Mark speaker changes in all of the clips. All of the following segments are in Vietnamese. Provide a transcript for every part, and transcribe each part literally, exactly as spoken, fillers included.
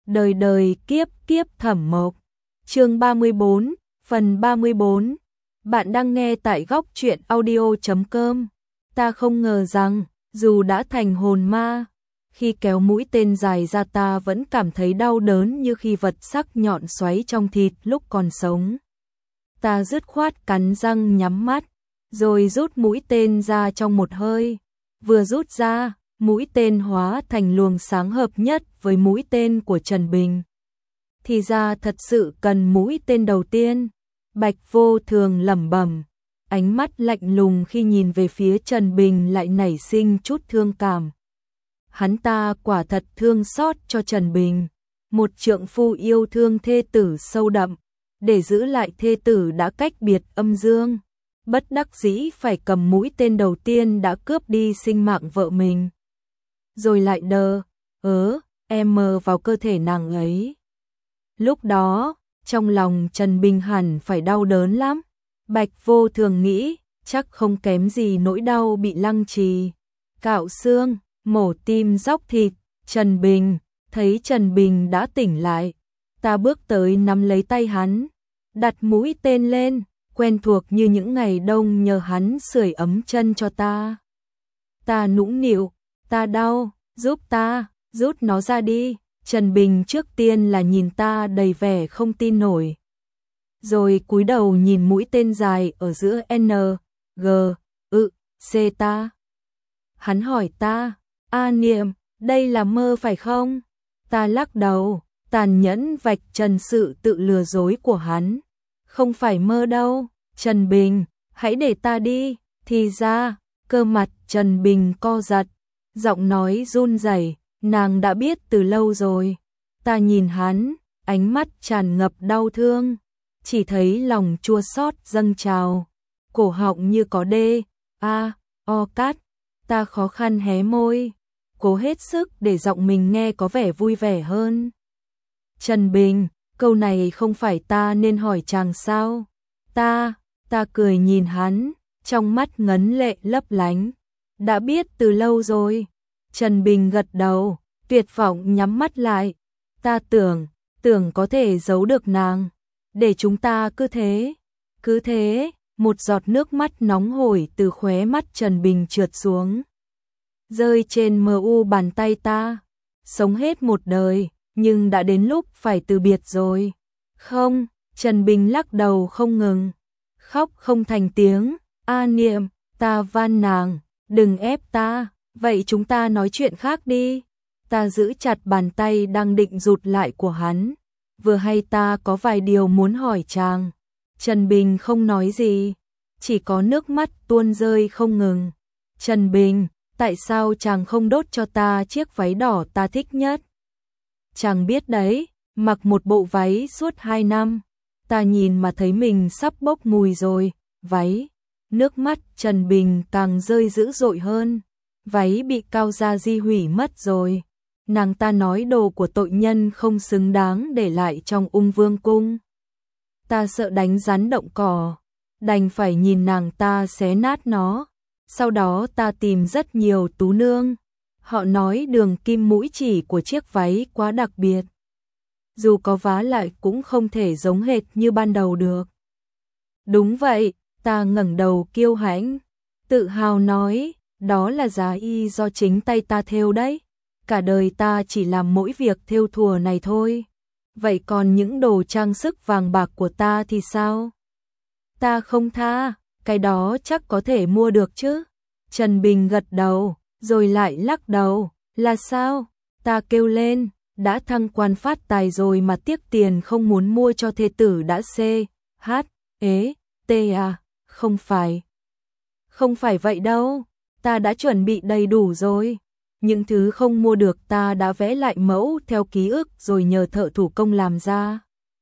Speaker 1: Đời đời kiếp kiếp Thẩm Mộc. Chương ba mươi bốn, phần ba mươi bốn. Bạn đang nghe tại góc truyện audio chấm com. Ta không ngờ rằng, dù đã thành hồn ma, khi kéo mũi tên dài ra ta vẫn cảm thấy đau đớn như khi vật sắc nhọn xoáy trong thịt lúc còn sống. Ta dứt khoát cắn răng nhắm mắt, rồi rút mũi tên ra trong một hơi. Vừa rút ra, mũi tên hóa thành luồng sáng hợp nhất với mũi tên của Trần Bình. Thì ra thật sự cần mũi tên đầu tiên. Bạch Vô Thường lẩm bẩm, ánh mắt lạnh lùng khi nhìn về phía Trần Bình lại nảy sinh chút thương cảm. Hắn ta quả thật thương xót cho Trần Bình, một trượng phu yêu thương thê tử sâu đậm, để giữ lại thê tử đã cách biệt âm dương, bất đắc dĩ phải cầm mũi tên đầu tiên đã cướp đi sinh mạng vợ mình. Rồi lại đờ ớ em mờ vào cơ thể nàng ấy. Lúc đó, trong lòng Trần Bình hẳn phải đau đớn lắm. Bạch Vô Thường nghĩ, chắc không kém gì nỗi đau bị lăng trì, cạo xương, mổ tim róc thịt. Trần Bình, thấy Trần Bình đã tỉnh lại, ta bước tới nắm lấy tay hắn, đặt mũi tên lên, quen thuộc như những ngày đông nhờ hắn sưởi ấm chân cho ta. Ta nũng nịu, ta đau, giúp ta, rút nó ra đi. Trần Bình trước tiên là nhìn ta đầy vẻ không tin nổi, rồi cúi đầu nhìn mũi tên dài ở giữa N, G, ự, C ta. Hắn hỏi ta, A Niệm, đây là mơ phải không? Ta lắc đầu, tàn nhẫn vạch trần sự tự lừa dối của hắn. Không phải mơ đâu, Trần Bình, hãy để ta đi. Thì ra, cơ mặt Trần Bình co giật, giọng nói run rẩy. Nàng đã biết từ lâu rồi. Ta nhìn hắn, ánh mắt tràn ngập đau thương, chỉ thấy lòng chua xót dâng trào, cổ họng như có đê, a, o cát. Ta khó khăn hé môi, cố hết sức để giọng mình nghe có vẻ vui vẻ hơn. Trần Bình, câu này không phải ta nên hỏi chàng sao? Ta, ta cười nhìn hắn, trong mắt ngấn lệ lấp lánh. Đã biết từ lâu rồi. Trần Bình gật đầu, tuyệt vọng nhắm mắt lại. Ta tưởng, tưởng có thể giấu được nàng, để chúng ta cứ thế, cứ thế. Một giọt nước mắt nóng hổi từ khóe mắt Trần Bình trượt xuống, rơi trên mờ u bàn tay ta. Sống hết một đời, nhưng đã đến lúc phải từ biệt rồi. Không, Trần Bình lắc đầu không ngừng, khóc không thành tiếng. A Niệm, ta van nàng, đừng ép ta. Vậy chúng ta nói chuyện khác đi. Ta giữ chặt bàn tay đang định rụt lại của hắn. Vừa hay ta có vài điều muốn hỏi chàng. Trần Bình không nói gì, chỉ có nước mắt tuôn rơi không ngừng. Trần Bình, tại sao chàng không đốt cho ta chiếc váy đỏ ta thích nhất? Chàng biết đấy, mặc một bộ váy suốt hai năm, ta nhìn mà thấy mình sắp bốc mùi rồi. Váy, nước mắt Trần Bình càng rơi dữ dội hơn. Váy bị Cao Gia Di hủy mất rồi. Nàng ta nói đồ của tội nhân không xứng đáng để lại trong Ung Vương cung. Ta sợ đánh rắn động cỏ, đành phải nhìn nàng ta xé nát nó. Sau đó ta tìm rất nhiều tú nương. Họ nói đường kim mũi chỉ của chiếc váy quá đặc biệt, dù có vá lại cũng không thể giống hệt như ban đầu được. Đúng vậy, ta ngẩng đầu kiêu hãnh, tự hào nói, đó là giá y do chính tay ta thêu đấy. Cả đời ta chỉ làm mỗi việc thêu thùa này thôi. Vậy còn những đồ trang sức vàng bạc của ta thì sao? Ta không tha, cái đó chắc có thể mua được chứ. Trần Bình gật đầu, rồi lại lắc đầu. Là sao? Ta kêu lên, đã thăng quan phát tài rồi mà tiếc tiền không muốn mua cho thê tử đã C, H, ế, T à? Không phải. Không phải vậy đâu. Ta đã chuẩn bị đầy đủ rồi. Những thứ không mua được ta đã vẽ lại mẫu theo ký ức rồi nhờ thợ thủ công làm ra.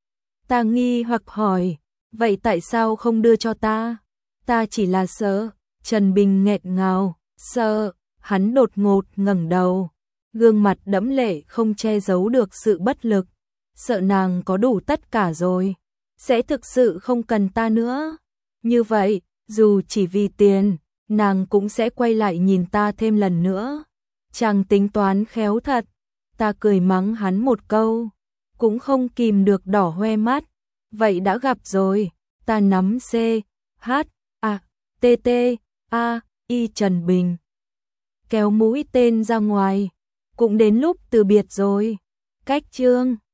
Speaker 1: Ta nghi hoặc hỏi, vậy tại sao không đưa cho ta? Ta chỉ là sợ. Trần Bình nghẹn ngào, sợ. Hắn đột ngột ngẩng đầu, gương mặt đẫm lệ không che giấu được sự bất lực. Sợ nàng có đủ tất cả rồi, sẽ thực sự không cần ta nữa. Như vậy, dù chỉ vì tiền, nàng cũng sẽ quay lại nhìn ta thêm lần nữa. Chàng tính toán khéo thật. Ta cười mắng hắn một câu, cũng không kìm được đỏ hoe mắt. Vậy đã gặp rồi, ta nắm C, H, A, T, T, A, Y Trần Bình. Kéo mũi tên ra ngoài, cũng đến lúc từ biệt rồi. Cách chương